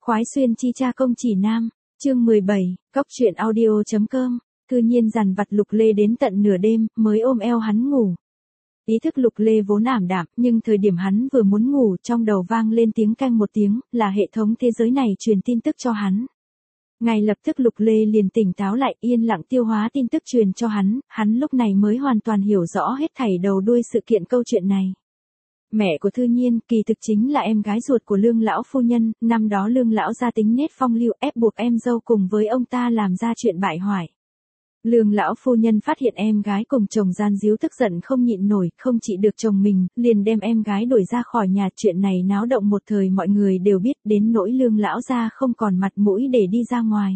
Khoái xuyên chi cha công chỉ nam, chương 17, cóc truyện audio.com, Thư Nhiên dằn vặt Lục Lê đến tận nửa đêm, mới ôm eo hắn ngủ. Ý thức Lục Lê vốn ảm đạm, nhưng thời điểm hắn vừa muốn ngủ, trong đầu vang lên tiếng canh một tiếng, là hệ thống thế giới này truyền tin tức cho hắn. Ngay lập tức Lục Lê liền tỉnh táo lại, yên lặng tiêu hóa tin tức truyền cho hắn lúc này mới hoàn toàn hiểu rõ hết thảy đầu đuôi sự kiện câu chuyện này. Mẹ của Thư Nhiên, kỳ thực chính là em gái ruột của Lương lão phu nhân, năm đó Lương lão gia tính nết phong lưu ép buộc em dâu cùng với ông ta làm ra chuyện bại hoại. Lương lão phu nhân phát hiện em gái cùng chồng gian díu tức giận không nhịn nổi, không trị được chồng mình, liền đem em gái đuổi ra khỏi nhà. Chuyện này náo động một thời mọi người đều biết, đến nỗi Lương lão gia không còn mặt mũi để đi ra ngoài.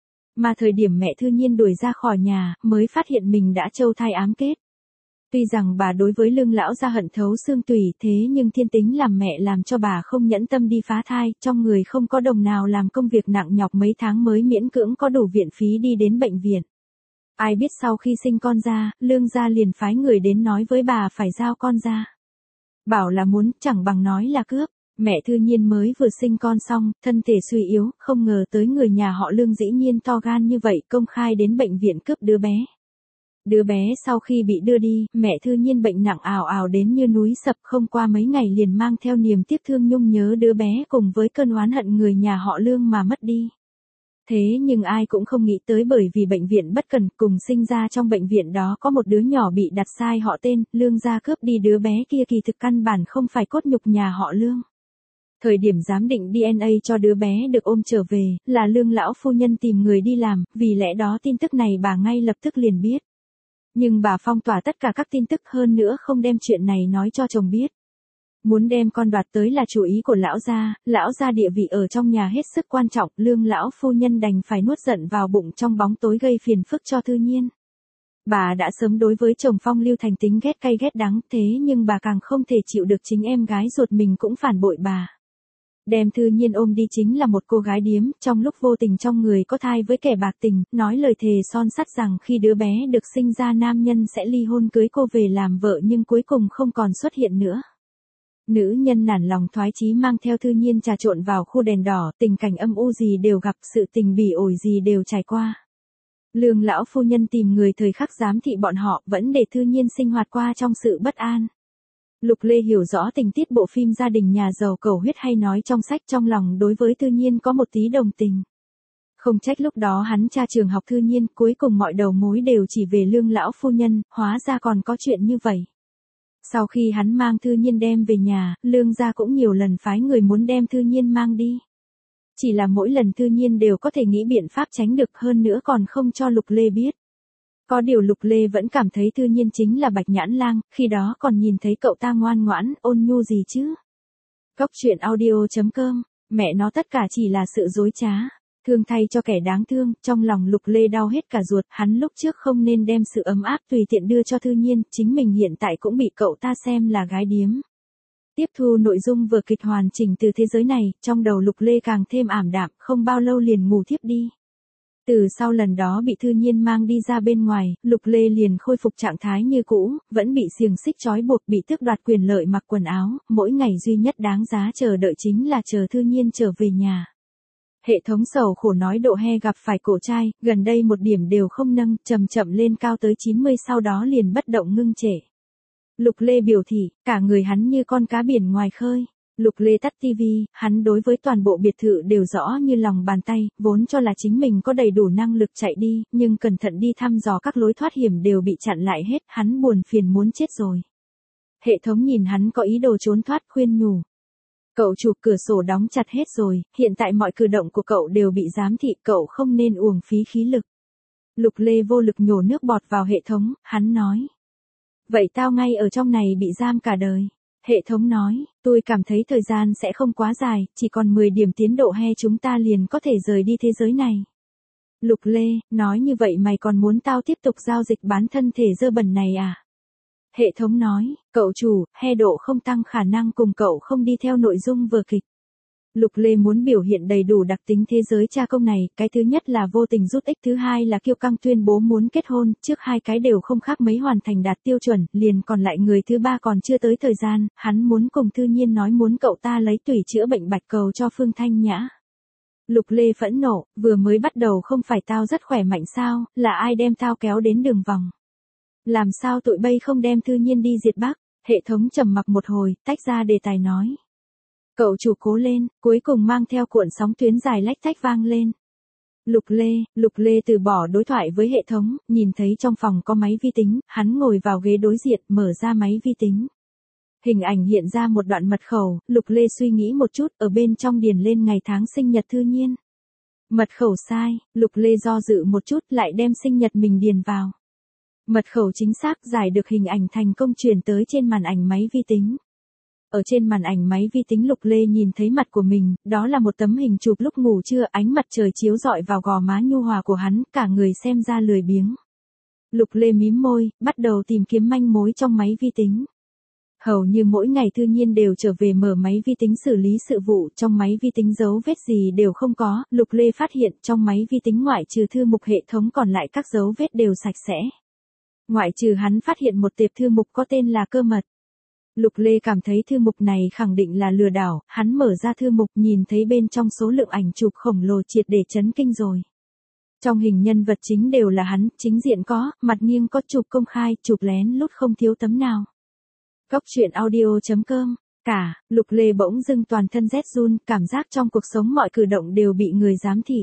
Mà thời điểm mẹ Thư Nhiên đuổi ra khỏi nhà, mới phát hiện mình đã trâu thai ám kết. Tuy rằng bà đối với Lương lão gia hận thấu xương tủy, thế nhưng thiên tính làm mẹ làm cho bà không nhẫn tâm đi phá thai, trong người không có đồng nào làm công việc nặng nhọc mấy tháng mới miễn cưỡng có đủ viện phí đi đến bệnh viện. Ai biết sau khi sinh con ra, Lương gia liền phái người đến nói với bà phải giao con ra. Bảo là muốn, chẳng bằng nói là cướp. Mẹ Thư Nhiên mới vừa sinh con xong, thân thể suy yếu, không ngờ tới người nhà họ Lương dĩ nhiên to gan như vậy, công khai đến bệnh viện cướp đứa bé. Đứa bé sau khi bị đưa đi, mẹ Thư Nhiên bệnh nặng ào ào đến như núi sập, không qua mấy ngày liền mang theo niềm tiếc thương nhung nhớ đứa bé cùng với cơn oán hận người nhà họ Lương mà mất đi. Thế nhưng ai cũng không nghĩ tới, bởi vì bệnh viện bất cẩn, cùng sinh ra trong bệnh viện đó có một đứa nhỏ bị đặt sai họ tên, Lương gia cướp đi đứa bé kia kỳ thực căn bản không phải cốt nhục nhà họ Lương. Thời điểm giám định DNA cho đứa bé được ôm trở về, là Lương lão phu nhân tìm người đi làm, vì lẽ đó tin tức này bà ngay lập tức liền biết. Nhưng bà phong tỏa tất cả các tin tức, hơn nữa không đem chuyện này nói cho chồng biết. Muốn đem con đoạt tới là chủ ý của lão gia địa vị ở trong nhà hết sức quan trọng, Lương lão phu nhân đành phải nuốt giận vào bụng trong bóng tối gây phiền phức cho Thư Nhiên. Bà đã sớm đối với chồng phong lưu thành tính ghét cay ghét đắng, thế nhưng bà càng không thể chịu được chính em gái ruột mình cũng phản bội bà. Đem Thư Nhiên ôm đi chính là một cô gái điếm, trong lúc vô tình trong người có thai với kẻ bạc tình, nói lời thề son sắt rằng khi đứa bé được sinh ra nam nhân sẽ ly hôn cưới cô về làm vợ, nhưng cuối cùng không còn xuất hiện nữa. Nữ nhân nản lòng thoái chí mang theo Thư Nhiên trà trộn vào khu đèn đỏ, tình cảnh âm u gì đều gặp, sự tình bỉ ổi gì đều trải qua. Lương lão phu nhân tìm người thời khắc giám thị bọn họ, vẫn để Thư Nhiên sinh hoạt qua trong sự bất an. Lục Lê hiểu rõ tình tiết bộ phim gia đình nhà giàu cầu huyết hay nói trong sách, trong lòng đối với Thư Nhiên có một tí đồng tình. Không trách lúc đó hắn tra trường học Thư Nhiên, cuối cùng mọi đầu mối đều chỉ về Lương lão phu nhân, hóa ra còn có chuyện như vậy. Sau khi hắn mang Thư Nhiên đem về nhà, Lương gia cũng nhiều lần phái người muốn đem Thư Nhiên mang đi. Chỉ là mỗi lần Thư Nhiên đều có thể nghĩ biện pháp tránh được, hơn nữa còn không cho Lục Lê biết. Có điều Lục Lê vẫn cảm thấy Thư Nhiên chính là Bạch Nhãn Lang, khi đó còn nhìn thấy cậu ta ngoan ngoãn, ôn nhu gì chứ. Cóc truyện audio.com, mẹ nó tất cả chỉ là sự dối trá. Thương thay cho kẻ đáng thương, trong lòng Lục Lê đau hết cả ruột, hắn lúc trước không nên đem sự ấm áp tùy tiện đưa cho Thư Nhiên, chính mình hiện tại cũng bị cậu ta xem là gái điếm. Tiếp thu nội dung vở kịch hoàn chỉnh từ thế giới này, trong đầu Lục Lê càng thêm ảm đạm, không bao lâu liền ngủ thiếp đi. Từ sau lần đó bị Thư Nhiên mang đi ra bên ngoài, Lục Lê liền khôi phục trạng thái như cũ, vẫn bị xiềng xích trói buộc, bị tước đoạt quyền lợi mặc quần áo, mỗi ngày duy nhất đáng giá chờ đợi chính là chờ Thư Nhiên trở về nhà. Hệ thống sầu khổ nói độ he gặp phải cổ trai, gần đây một điểm đều không nâng, chậm chậm lên cao tới 90, sau đó liền bất động ngưng trệ. Lục Lê biểu thị, cả người hắn như con cá biển ngoài khơi. Lục Lê tắt tivi, hắn đối với toàn bộ biệt thự đều rõ như lòng bàn tay, vốn cho là chính mình có đầy đủ năng lực chạy đi, nhưng cẩn thận đi thăm dò các lối thoát hiểm đều bị chặn lại hết, hắn buồn phiền muốn chết rồi. Hệ thống nhìn hắn có ý đồ trốn thoát khuyên nhủ. Cậu chụp cửa sổ đóng chặt hết rồi, hiện tại mọi cử động của cậu đều bị giám thị, cậu không nên uổng phí khí lực. Lục Lê vô lực nhổ nước bọt vào hệ thống, hắn nói. Vậy tao ngay ở trong này bị giam cả đời. Hệ thống nói, tôi cảm thấy thời gian sẽ không quá dài, chỉ còn 10 điểm tiến độ he chúng ta liền có thể rời đi thế giới này. Lục Lê, nói như vậy mày còn muốn tao tiếp tục giao dịch bán thân thể dơ bẩn này à? Hệ thống nói, cậu chủ, he độ không tăng khả năng cùng cậu không đi theo nội dung vở kịch. Lục Lê muốn biểu hiện đầy đủ đặc tính thế giới cha công này, cái thứ nhất là vô tình rút ích, thứ hai là kiêu căng tuyên bố muốn kết hôn, trước hai cái đều không khác mấy hoàn thành đạt tiêu chuẩn, liền còn lại người thứ ba còn chưa tới thời gian, hắn muốn cùng Thư Nhiên nói muốn cậu ta lấy tủy chữa bệnh bạch cầu cho Phương Thanh Nhã. Lục Lê phẫn nộ, vừa mới bắt đầu không phải tao rất khỏe mạnh sao, là ai đem tao kéo đến đường vòng. Làm sao tụi bay không đem Thư Nhiên đi diệt Bắc, hệ thống trầm mặc một hồi, tách ra đề tài nói. Cậu chủ cố lên, cuối cùng mang theo cuộn sóng tuyến dài lách tách vang lên. Lục Lê từ bỏ đối thoại với hệ thống, nhìn thấy trong phòng có máy vi tính, hắn ngồi vào ghế đối diện, mở ra máy vi tính. Hình ảnh hiện ra một đoạn mật khẩu, Lục Lê suy nghĩ một chút, ở bên trong điền lên ngày tháng sinh nhật Thư Nhiên. Mật khẩu sai, Lục Lê do dự một chút lại đem sinh nhật mình điền vào. Mật khẩu chính xác, giải được hình ảnh thành công truyền tới trên màn ảnh máy vi tính. Ở trên màn ảnh máy vi tính Lục Lê nhìn thấy mặt của mình, đó là một tấm hình chụp lúc ngủ trưa, ánh mặt trời chiếu rọi vào gò má nhu hòa của hắn, cả người xem ra lười biếng. Lục Lê mím môi, bắt đầu tìm kiếm manh mối trong máy vi tính. Hầu như mỗi ngày Thư Nhiên đều trở về mở máy vi tính xử lý sự vụ, trong máy vi tính dấu vết gì đều không có, Lục Lê phát hiện trong máy vi tính ngoại trừ thư mục hệ thống còn lại các dấu vết đều sạch sẽ. Ngoại trừ hắn phát hiện một tệp thư mục có tên là cơ mật. Lục Lê cảm thấy thư mục này khẳng định là lừa đảo, hắn mở ra thư mục nhìn thấy bên trong số lượng ảnh chụp khổng lồ triệt để chấn kinh rồi. Trong hình nhân vật chính đều là hắn, chính diện có, mặt nghiêng có, chụp công khai, chụp lén lút không thiếu tấm nào. Cóc truyện audio.com. Lục Lê bỗng dưng toàn thân rét run, cảm giác trong cuộc sống mọi cử động đều bị người giám thị.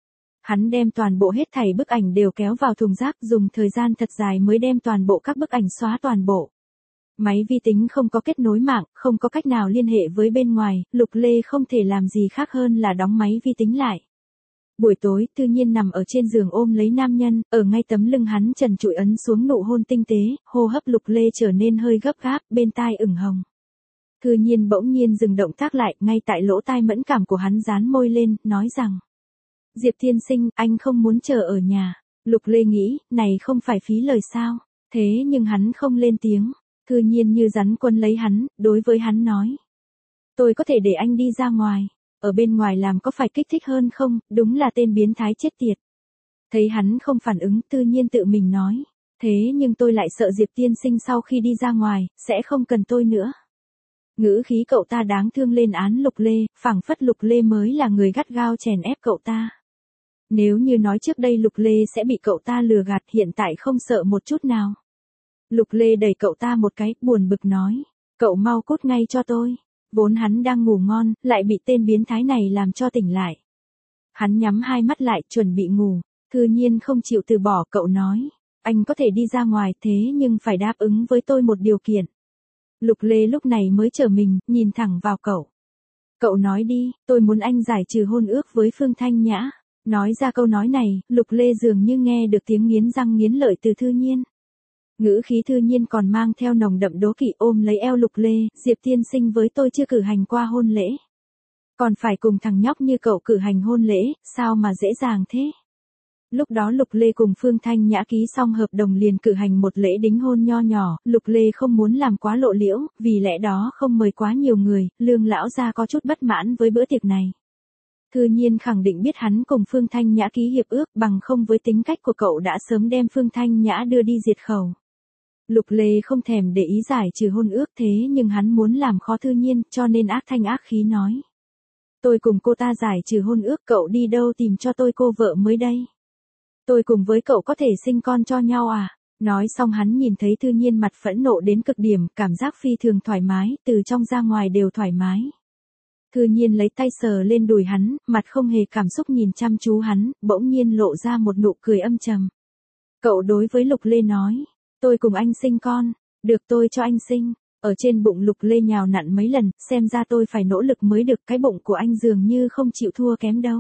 Hắn đem toàn bộ hết thảy bức ảnh đều kéo vào thùng rác, dùng thời gian thật dài mới đem toàn bộ các bức ảnh xóa toàn bộ. Máy vi tính không có kết nối mạng, không có cách nào liên hệ với bên ngoài, Lục Lê không thể làm gì khác hơn là đóng máy vi tính lại. Buổi tối, Thư Nhiên nằm ở trên giường ôm lấy nam nhân, ở ngay tấm lưng hắn trần trụi ấn xuống nụ hôn tinh tế, hô hấp Lục Lê trở nên hơi gấp gáp, bên tai ửng hồng. Thư Nhiên bỗng nhiên dừng động tác lại, ngay tại lỗ tai mẫn cảm của hắn dán môi lên, nói rằng: Diệp tiên sinh, anh không muốn chờ ở nhà. Lục Lê nghĩ, này không phải phí lời sao, thế nhưng hắn không lên tiếng. Thư Nhiên như rắn quấn lấy hắn, đối với hắn nói: Tôi có thể để anh đi ra ngoài. Ở bên ngoài làm có phải kích thích hơn không, đúng là tên biến thái chết tiệt. Thấy hắn không phản ứng, Thư Nhiên tự mình nói: Thế nhưng tôi lại sợ Diệp tiên sinh sau khi đi ra ngoài, sẽ không cần tôi nữa. Ngữ khí cậu ta đáng thương lên án Lục Lê, phảng phất Lục Lê mới là người gắt gao chèn ép cậu ta. Nếu như nói trước đây Lục Lê sẽ bị cậu ta lừa gạt, hiện tại không sợ một chút nào. Lục Lê đẩy cậu ta một cái, buồn bực nói: Cậu mau cút ngay cho tôi. Vốn hắn đang ngủ ngon, lại bị tên biến thái này làm cho tỉnh lại. Hắn nhắm hai mắt lại, chuẩn bị ngủ. Thư Nhiên không chịu từ bỏ, cậu nói: Anh có thể đi ra ngoài, thế nhưng phải đáp ứng với tôi một điều kiện. Lục Lê lúc này mới trở mình, nhìn thẳng vào cậu. Cậu nói đi, tôi muốn anh giải trừ hôn ước với Phương Thanh Nhã. Nói ra câu nói này, Lục Lê dường như nghe được tiếng nghiến răng nghiến lợi từ Thư Nhiên. Ngữ khí Thư Nhiên còn mang theo nồng đậm đố kỵ, ôm lấy eo Lục Lê: Diệp tiên sinh với tôi chưa cử hành qua hôn lễ. Còn phải cùng thằng nhóc như cậu cử hành hôn lễ, sao mà dễ dàng thế? Lúc đó Lục Lê cùng Phương Thanh Nhã ký xong hợp đồng liền cử hành một lễ đính hôn nho nhỏ, Lục Lê không muốn làm quá lộ liễu, vì lẽ đó không mời quá nhiều người, Lương lão gia có chút bất mãn với bữa tiệc này. Thư Nhiên khẳng định biết hắn cùng Phương Thanh Nhã ký hiệp ước, bằng không với tính cách của cậu đã sớm đem Phương Thanh Nhã đưa đi diệt khẩu. Lục Lê không thèm để ý giải trừ hôn ước, thế nhưng hắn muốn làm khó Thư Nhiên, cho nên ác thanh ác khí nói: Tôi cùng cô ta giải trừ hôn ước, cậu đi đâu tìm cho tôi cô vợ mới đây? Tôi cùng với cậu có thể sinh con cho nhau à? Nói xong hắn nhìn thấy Thư Nhiên mặt phẫn nộ đến cực điểm, cảm giác phi thường thoải mái, từ trong ra ngoài đều thoải mái. Thư Nhiên lấy tay sờ lên đùi hắn, mặt không hề cảm xúc nhìn chăm chú hắn, bỗng nhiên lộ ra một nụ cười âm trầm. Cậu đối với Lục Lê nói: Tôi cùng anh sinh con, được tôi cho anh sinh. Ở trên bụng Lục Lê nhào nặn mấy lần, xem ra tôi phải nỗ lực mới được, cái bụng của anh dường như không chịu thua kém đâu.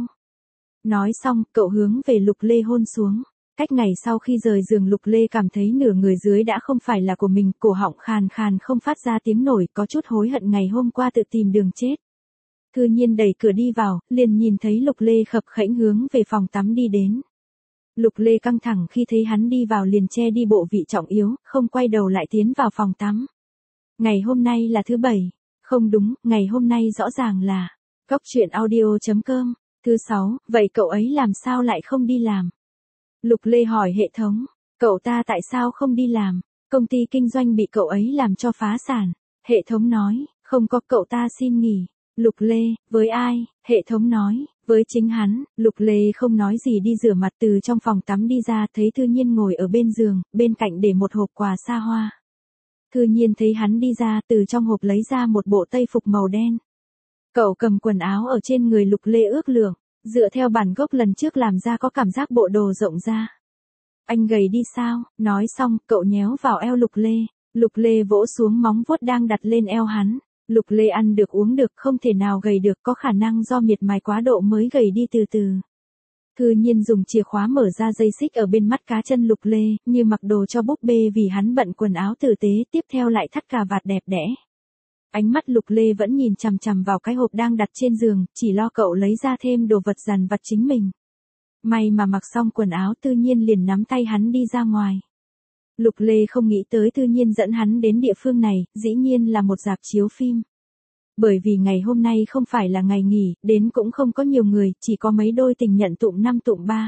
Nói xong, cậu hướng về Lục Lê hôn xuống. Cách ngày sau khi rời giường Lục Lê cảm thấy nửa người dưới đã không phải là của mình, cổ họng khàn khàn không phát ra tiếng nổi, có chút hối hận ngày hôm qua tự tìm đường chết. Thư Nhiên đẩy cửa đi vào, liền nhìn thấy Lục Lê khập khẽnh hướng về phòng tắm đi đến. Lục Lê căng thẳng khi thấy hắn đi vào liền che đi bộ vị trọng yếu, không quay đầu lại tiến vào phòng tắm. Ngày hôm nay là thứ Bảy. Không đúng, ngày hôm nay rõ ràng là Cóc truyện audio.com. Thứ Sáu, vậy cậu ấy làm sao lại không đi làm? Lục Lê hỏi hệ thống. Cậu ta tại sao không đi làm? Công ty kinh doanh bị cậu ấy làm cho phá sản. Hệ thống nói, không có, cậu ta xin nghỉ. Lục Lê, với ai? Hệ thống nói, với chính hắn. Lục Lê không nói gì đi rửa mặt, từ trong phòng tắm đi ra thấy Thư Nhiên ngồi ở bên giường, bên cạnh để một hộp quà xa hoa. Thư Nhiên thấy hắn đi ra, từ trong hộp lấy ra một bộ tây phục màu đen. Cậu cầm quần áo ở trên người Lục Lê ước lượng, dựa theo bản gốc lần trước làm ra có cảm giác bộ đồ rộng ra. Anh gầy đi sao? Nói xong, cậu nhéo vào eo Lục Lê. Lục Lê vỗ xuống móng vuốt đang đặt lên eo hắn. Lục Lê ăn được uống được, không thể nào gầy được, có khả năng do miệt mài quá độ mới gầy đi từ từ. Thư Nhiên dùng chìa khóa mở ra dây xích ở bên mắt cá chân Lục Lê, như mặc đồ cho búp bê vì hắn bận quần áo tử tế, tiếp theo lại thắt cà vạt đẹp đẽ. Ánh mắt Lục Lê vẫn nhìn chằm chằm vào cái hộp đang đặt trên giường, chỉ lo cậu lấy ra thêm đồ vật dằn vặt chính mình. May mà mặc xong quần áo, Thư Nhiên liền nắm tay hắn đi ra ngoài. Lục Lê không nghĩ tới Thư Nhiên dẫn hắn đến địa phương này, dĩ nhiên là một rạp chiếu phim. Bởi vì ngày hôm nay không phải là ngày nghỉ, đến cũng không có nhiều người, chỉ có mấy đôi tình nhận tụm năm tụm ba.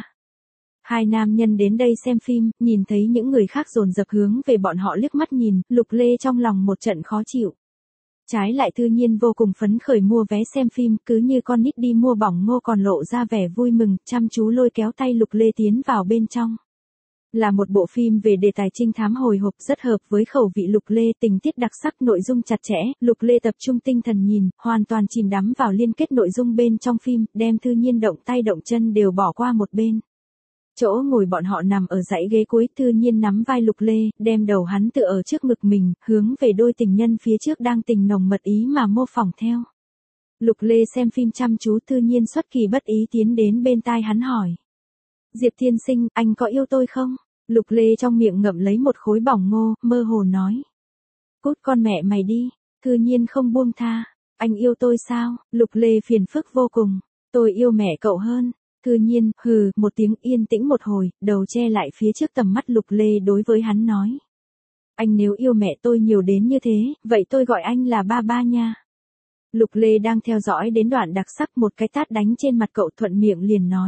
Hai nam nhân đến đây xem phim, nhìn thấy những người khác dồn dập hướng về bọn họ liếc mắt nhìn, Lục Lê trong lòng một trận khó chịu. Trái lại Thư Nhiên vô cùng phấn khởi mua vé xem phim, cứ như con nít đi mua bỏng ngô còn lộ ra vẻ vui mừng, chăm chú lôi kéo tay Lục Lê tiến vào bên trong. Là một bộ phim về đề tài trinh thám hồi hộp, rất hợp với khẩu vị Lục Lê, tình tiết đặc sắc, nội dung chặt chẽ, Lục Lê tập trung tinh thần nhìn, hoàn toàn chìm đắm vào liên kết nội dung bên trong phim, đem Thư Nhiên động tay động chân đều bỏ qua một bên. Chỗ ngồi bọn họ nằm ở dãy ghế cuối, Thư Nhiên nắm vai Lục Lê, đem đầu hắn tựa ở trước ngực mình, hướng về đôi tình nhân phía trước đang tình nồng mật ý mà mô phỏng theo. Lục Lê xem phim chăm chú, Thư Nhiên xuất kỳ bất ý tiến đến bên tai hắn hỏi. Diệp tiên sinh, anh có yêu tôi không? Lục Lê trong miệng ngậm lấy một khối bỏng ngô, mơ hồ nói. Cút con mẹ mày đi. Thư Nhiên không buông tha. Anh yêu tôi sao? Lục Lê phiền phức vô cùng. Tôi yêu mẹ cậu hơn. Thư Nhiên, hừ, một tiếng, yên tĩnh một hồi, đầu che lại phía trước tầm mắt Lục Lê đối với hắn nói. Anh nếu yêu mẹ tôi nhiều đến như thế, vậy tôi gọi anh là ba ba nha. Lục Lê đang theo dõi đến đoạn đặc sắc, một cái tát đánh trên mặt cậu, thuận miệng liền nói.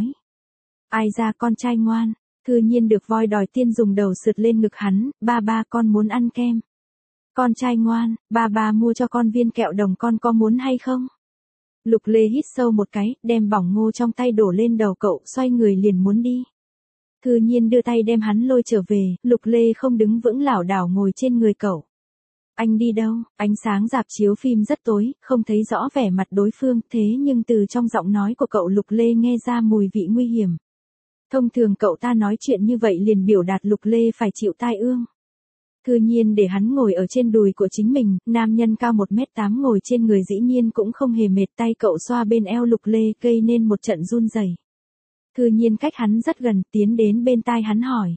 Ai ra con trai ngoan. Thư Nhiên được voi đòi tiên dùng đầu sượt lên ngực hắn, ba ba con muốn ăn kem. Con trai ngoan, ba ba mua cho con viên kẹo đồng, con có muốn hay không? Lục Lê hít sâu một cái, đem bỏng ngô trong tay đổ lên đầu cậu, xoay người liền muốn đi. Thư Nhiên đưa tay đem hắn lôi trở về, Lục Lê không đứng vững lảo đảo ngồi trên người cậu. Anh đi đâu? Ánh sáng rạp chiếu phim rất tối, không thấy rõ vẻ mặt đối phương, thế nhưng từ trong giọng nói của cậu Lục Lê nghe ra mùi vị nguy hiểm. Thông thường cậu ta nói chuyện như vậy liền biểu đạt Lục Lê phải chịu tai ương. Thư Nhiên để hắn ngồi ở trên đùi của chính mình, nam nhân cao 1m8 ngồi trên người dĩ nhiên cũng không hề mệt, tay cậu xoa bên eo Lục Lê gây nên một trận run rẩy. Thư Nhiên cách hắn rất gần, tiến đến bên tai hắn hỏi.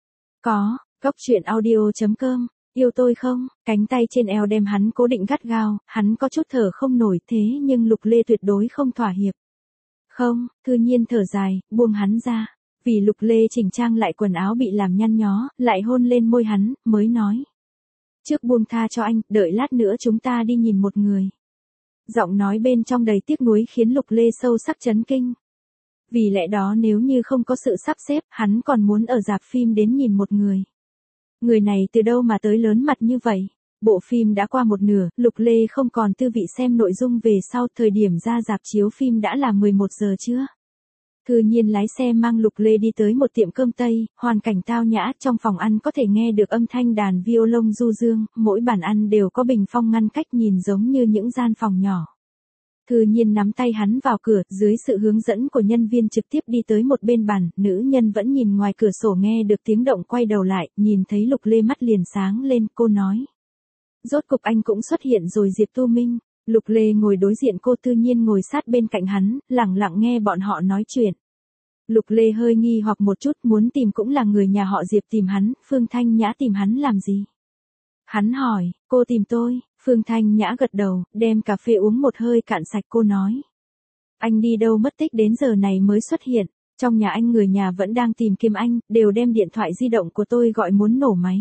Có, Cốc Truyện Audio.com, yêu tôi không? Cánh tay trên eo đem hắn cố định gắt gao, hắn có chút thở không nổi, thế nhưng Lục Lê tuyệt đối không thỏa hiệp. Không, Thư Nhiên thở dài, buông hắn ra. Vì Lục Lê chỉnh trang lại quần áo bị làm nhăn nhó, lại hôn lên môi hắn, mới nói. Trước buông tha cho anh, đợi lát nữa chúng ta đi nhìn một người. Giọng nói bên trong đầy tiếc nuối khiến Lục Lê sâu sắc chấn kinh. Vì lẽ đó nếu như không có sự sắp xếp, hắn còn muốn ở rạp phim đến nhìn một người. Người này từ đâu mà tới lớn mặt như vậy? Bộ phim đã qua một nửa, Lục Lê không còn tư vị xem nội dung về sau, thời điểm ra rạp chiếu phim đã là 11 giờ trưa. Thư Nhiên lái xe mang Lục Lê đi tới một tiệm cơm Tây, hoàn cảnh tao nhã, trong phòng ăn có thể nghe được âm thanh đàn violon du dương, mỗi bàn ăn đều có bình phong ngăn cách, nhìn giống như những gian phòng nhỏ. Thư Nhiên nắm tay hắn vào cửa, dưới sự hướng dẫn của nhân viên trực tiếp đi tới một bên bàn, nữ nhân vẫn nhìn ngoài cửa sổ nghe được tiếng động quay đầu lại, nhìn thấy Lục Lê mắt liền sáng lên, cô nói. Rốt cục anh cũng xuất hiện rồi Diệp Tu Minh. Lục Lê ngồi đối diện cô, Thư Nhiên ngồi sát bên cạnh hắn, lặng lặng nghe bọn họ nói chuyện. Lục Lê hơi nghi hoặc một chút, muốn tìm cũng là người nhà họ Diệp tìm hắn, Phương Thanh Nhã tìm hắn làm gì? Hắn hỏi, cô tìm tôi, Phương Thanh Nhã gật đầu, đem cà phê uống một hơi cạn sạch, cô nói. Anh đi đâu mất tích đến giờ này mới xuất hiện, trong nhà anh người nhà vẫn đang tìm kiếm anh, đều đem điện thoại di động của tôi gọi muốn nổ máy.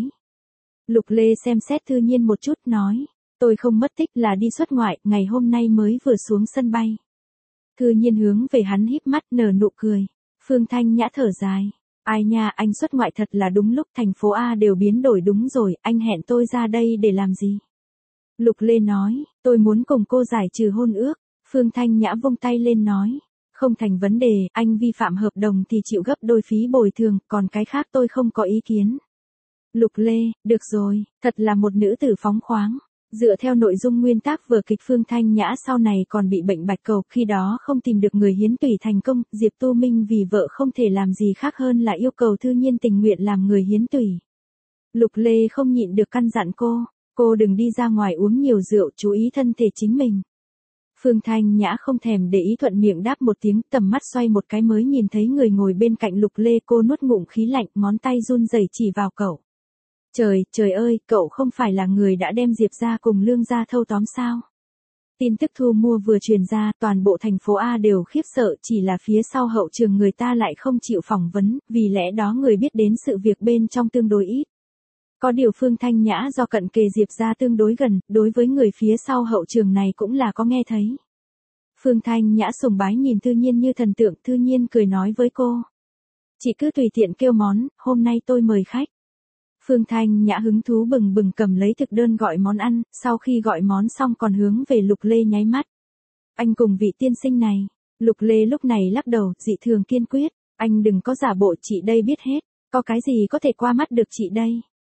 Lục Lê xem xét Thư Nhiên một chút, nói. Tôi không mất tích, là đi xuất ngoại, ngày hôm nay mới vừa xuống sân bay. Thư Nhiên hướng về hắn híp mắt nở nụ cười. Phương Thanh Nhã thở dài. Ai nha, anh xuất ngoại thật là đúng lúc, thành phố A đều biến đổi đúng rồi, anh hẹn tôi ra đây để làm gì? Lục Lê nói, tôi muốn cùng cô giải trừ hôn ước. Phương Thanh Nhã vung tay lên nói. Không thành vấn đề, anh vi phạm hợp đồng thì chịu gấp đôi phí bồi thường, còn cái khác tôi không có ý kiến. Lục Lê, được rồi, thật là một nữ tử phóng khoáng. Dựa theo nội dung nguyên tác vở kịch Phương Thanh Nhã sau này còn bị bệnh bạch cầu, khi đó không tìm được người hiến tủy thành công, Diệp Tu Minh vì vợ không thể làm gì khác hơn là yêu cầu Thư Nhiên tình nguyện làm người hiến tủy. Lục Lê không nhịn được căn dặn cô đừng đi ra ngoài uống nhiều rượu, chú ý thân thể chính mình. Phương Thanh Nhã không thèm để ý thuận miệng đáp một tiếng, tầm mắt xoay một cái mới nhìn thấy người ngồi bên cạnh Lục Lê, cô nuốt ngụm khí lạnh, ngón tay run rẩy chỉ vào cậu. Trời ơi, cậu không phải là người đã đem Diệp ra cùng Lương ra thâu tóm sao? Tin tức thu mua vừa truyền ra, toàn bộ thành phố A đều khiếp sợ, chỉ là phía sau hậu trường người ta lại không chịu phỏng vấn, vì lẽ đó người biết đến sự việc bên trong tương đối ít. Có điều Phương Thanh Nhã do cận kề Diệp ra tương đối gần, đối với người phía sau hậu trường này cũng là có nghe thấy. Phương Thanh Nhã sùng bái nhìn Thư Nhiên như thần tượng, Thư Nhiên cười nói với cô. Chị cứ tùy tiện kêu món, hôm nay tôi mời khách. Phương Thanh Nhã hứng thú bừng bừng cầm lấy thực đơn gọi món ăn, sau khi gọi món xong còn hướng về Lục Lê nháy mắt. Anh cùng vị tiên sinh này. Lục Lê lúc này lắc đầu, dị thường kiên quyết. Anh đừng có giả bộ, chị đây biết hết. Có cái gì có thể qua mắt được chị đây.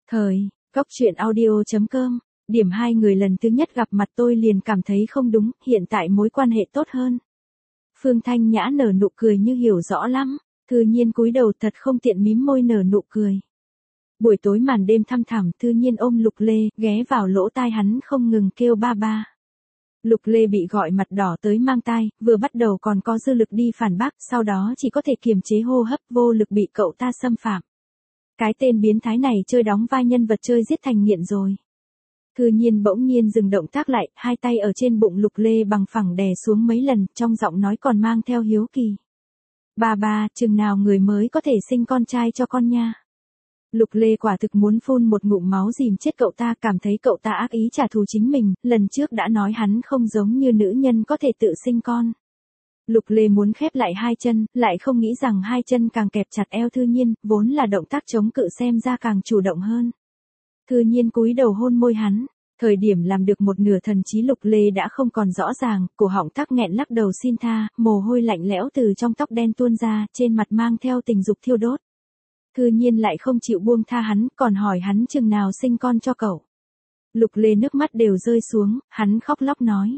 Góc truyện audio.com. Điểm hai người lần thứ nhất gặp mặt tôi liền cảm thấy không đúng, hiện tại mối quan hệ tốt hơn. Phương Thanh Nhã nở nụ cười như hiểu rõ lắm. Thư Nhiên cúi đầu thật không tiện mím môi nở nụ cười. Buổi tối màn đêm thăm thẳm, Thư Nhiên ôm Lục Lê, ghé vào lỗ tai hắn không ngừng kêu ba ba. Lục Lê bị gọi mặt đỏ tới mang tai, vừa bắt đầu còn có dư lực đi phản bác, sau đó chỉ có thể kiềm chế hô hấp, vô lực bị cậu ta xâm phạm. Cái tên biến thái này chơi đóng vai nhân vật chơi giết thành nghiện rồi. Thư Nhiên bỗng nhiên dừng động tác lại, hai tay ở trên bụng Lục Lê bằng phẳng đè xuống mấy lần, trong giọng nói còn mang theo hiếu kỳ. Ba ba, chừng nào người mới có thể sinh con trai cho con nha. Lục Lê quả thực muốn phun một ngụm máu dìm chết cậu ta, cảm thấy cậu ta ác ý trả thù chính mình, lần trước đã nói hắn không giống như nữ nhân có thể tự sinh con. Lục Lê muốn khép lại hai chân, lại không nghĩ rằng hai chân càng kẹp chặt eo Thư Nhiên, vốn là động tác chống cự xem ra càng chủ động hơn. Thư Nhiên cúi đầu hôn môi hắn, thời điểm làm được một nửa thần trí Lục Lê đã không còn rõ ràng, cổ họng tắc nghẹn lắc đầu xin tha, mồ hôi lạnh lẽo từ trong tóc đen tuôn ra, trên mặt mang theo tình dục thiêu đốt. Thư Nhiên lại không chịu buông tha hắn, còn hỏi hắn chừng nào sinh con cho cậu. Lục Lê nước mắt đều rơi xuống, hắn khóc lóc nói.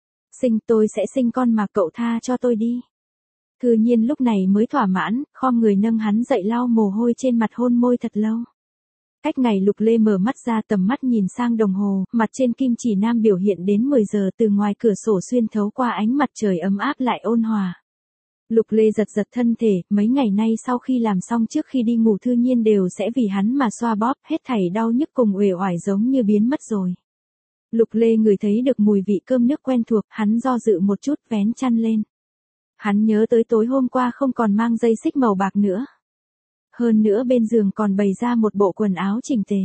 Tôi sẽ sinh con mà cậu tha cho tôi đi. Thư Nhiên lúc này mới thỏa mãn, khom người nâng hắn dậy lau mồ hôi trên mặt hôn môi thật lâu. Cách ngày Lục Lê mở mắt ra tầm mắt nhìn sang đồng hồ, mặt trên kim chỉ nam biểu hiện đến 10 giờ từ ngoài cửa sổ xuyên thấu qua ánh mặt trời ấm áp lại ôn hòa. Lục Lê giật giật thân thể, mấy ngày nay sau khi làm xong trước khi đi ngủ Thư Nhiên đều sẽ vì hắn mà xoa bóp, hết thảy đau nhức cùng uể oải giống như biến mất rồi. Lục Lê ngửi thấy được mùi vị cơm nước quen thuộc, hắn do dự một chút vén chăn lên. Hắn nhớ tới tối hôm qua không còn mang dây xích màu bạc nữa. Hơn nữa bên giường còn bày ra một bộ quần áo chỉnh tề.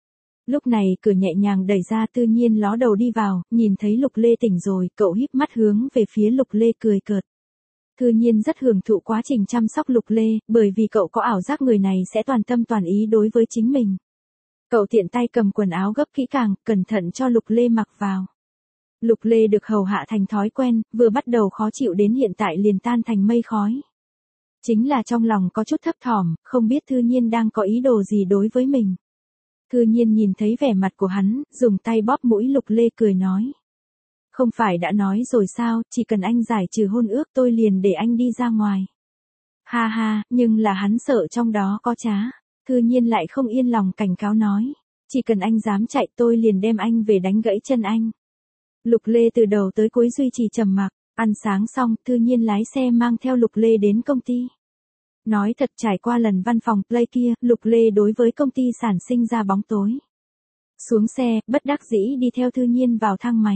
Lúc này cửa nhẹ nhàng đẩy ra, Thư Nhiên ló đầu đi vào, nhìn thấy Lục Lê tỉnh rồi, cậu híp mắt hướng về phía Lục Lê cười cợt. Thư Nhiên rất hưởng thụ quá trình chăm sóc Lục Lê, bởi vì cậu có ảo giác người này sẽ toàn tâm toàn ý đối với chính mình. Cậu tiện tay cầm quần áo gấp kỹ càng, cẩn thận cho Lục Lê mặc vào. Lục Lê được hầu hạ thành thói quen, vừa bắt đầu khó chịu đến hiện tại liền tan thành mây khói. Chính là trong lòng có chút thấp thỏm, không biết Thư Nhiên đang có ý đồ gì đối với mình. Thư Nhiên nhìn thấy vẻ mặt của hắn, dùng tay bóp mũi Lục Lê cười nói. Không phải đã nói rồi sao, chỉ cần anh giải trừ hôn ước tôi liền để anh đi ra ngoài. Ha ha, nhưng là hắn sợ trong đó có trá. Thư Nhiên lại không yên lòng cảnh cáo nói. Chỉ cần anh dám chạy tôi liền đem anh về đánh gãy chân anh. Lục Lê từ đầu tới cuối duy trì trầm mặc. Ăn sáng xong, Thư Nhiên lái xe mang theo Lục Lê đến công ty. Nói thật trải qua lần văn phòng play kia, Lục Lê đối với công ty sản sinh ra bóng tối. Xuống xe, bất đắc dĩ đi theo Thư Nhiên vào thang máy.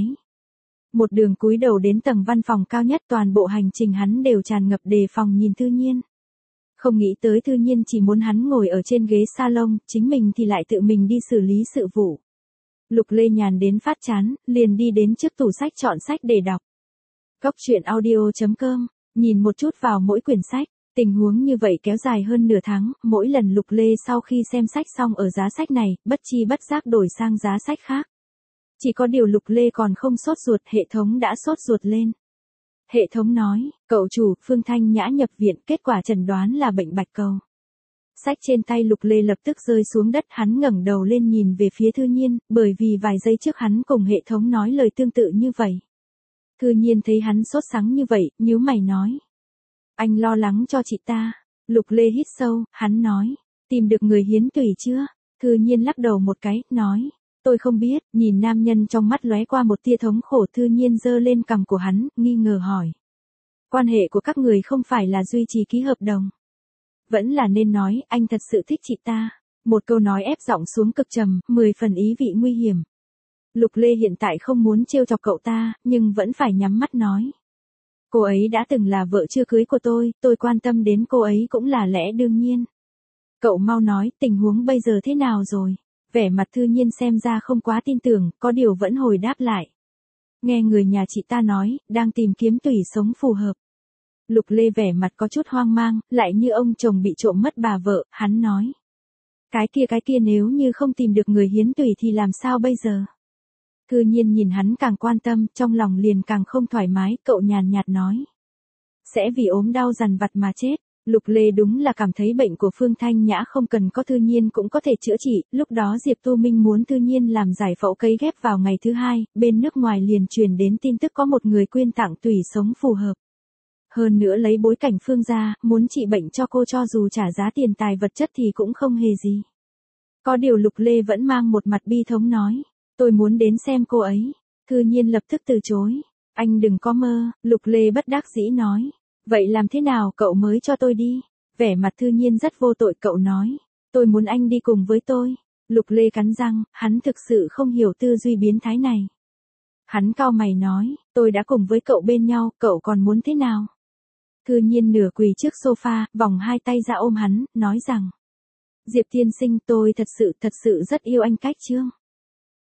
Một đường cúi đầu đến tầng văn phòng cao nhất, toàn bộ hành trình hắn đều tràn ngập đề phòng nhìn Thư Nhiên. Không nghĩ tới Thư Nhiên chỉ muốn hắn ngồi ở trên ghế salon, chính mình thì lại tự mình đi xử lý sự vụ. Lục Lê nhàn đến phát chán, liền đi đến trước tủ sách chọn sách để đọc. Góc truyện audio.com, nhìn một chút vào mỗi quyển sách. Tình huống như vậy kéo dài hơn nửa tháng, mỗi lần Lục Lê sau khi xem sách xong ở giá sách này, bất chi bất giác đổi sang giá sách khác. Chỉ có điều Lục Lê còn không sốt ruột, hệ thống đã sốt ruột lên. Hệ thống nói, cậu chủ, Phương Thanh Nhã nhập viện, kết quả chẩn đoán là bệnh bạch cầu. Sách trên tay Lục Lê lập tức rơi xuống đất, hắn ngẩng đầu lên nhìn về phía Thư Nhiên, bởi vì vài giây trước hắn cùng hệ thống nói lời tương tự như vậy. Thư Nhiên thấy hắn sốt sắng như vậy, nhíu mày nói. Anh lo lắng cho chị ta. Lục Lê hít sâu, hắn nói. Tìm được người hiến tủy chưa? Thư Nhiên lắc đầu một cái, nói. Tôi không biết, nhìn nam nhân trong mắt lóe qua một tia thống khổ. Thư Nhiên giơ lên cằm của hắn, nghi ngờ hỏi. Quan hệ của các người không phải là duy trì ký hợp đồng. Vẫn là nên nói, anh thật sự thích chị ta. Một câu nói ép giọng xuống cực trầm, 10 phần ý vị nguy hiểm. Lục Lê hiện tại không muốn trêu chọc cậu ta, nhưng vẫn phải nhắm mắt nói. Cô ấy đã từng là vợ chưa cưới của tôi quan tâm đến cô ấy cũng là lẽ đương nhiên. Cậu mau nói, tình huống bây giờ thế nào rồi? Vẻ mặt Thư Nhiên xem ra không quá tin tưởng, có điều vẫn hồi đáp lại. Nghe người nhà chị ta nói, đang tìm kiếm tủy sống phù hợp. Lục Lê vẻ mặt có chút hoang mang, lại như ông chồng bị trộm mất bà vợ, hắn nói. Cái kia nếu như không tìm được người hiến tủy thì làm sao bây giờ? Thư Nhiên nhìn hắn càng quan tâm, trong lòng liền càng không thoải mái, cậu nhàn nhạt nói. Sẽ vì ốm đau dằn vặt mà chết. Lục Lê đúng là cảm thấy bệnh của Phương Thanh Nhã không cần có Thư Nhiên cũng có thể chữa trị, lúc đó Diệp Tu Minh muốn Thư Nhiên làm giải phẫu cấy ghép vào ngày thứ 2, bên nước ngoài liền truyền đến tin tức có một người quyên tặng tủy sống phù hợp. Hơn nữa lấy bối cảnh Phương gia, muốn trị bệnh cho cô cho dù trả giá tiền tài vật chất thì cũng không hề gì. Có điều Lục Lê vẫn mang một mặt bi thống nói. Tôi muốn đến xem cô ấy. Thư Nhiên lập tức từ chối. Anh đừng có mơ, Lục Lê bất đắc dĩ nói. Vậy làm thế nào cậu mới cho tôi đi? Vẻ mặt Thư Nhiên rất vô tội, cậu nói. Tôi muốn anh đi cùng với tôi. Lục Lê cắn răng, hắn thực sự không hiểu tư duy biến thái này. Hắn cau mày nói, tôi đã cùng với cậu bên nhau, cậu còn muốn thế nào? Thư Nhiên nửa quỳ trước sofa, vòng hai tay ra ôm hắn, nói rằng. Diệp tiên sinh, tôi thật sự rất yêu anh cách chương.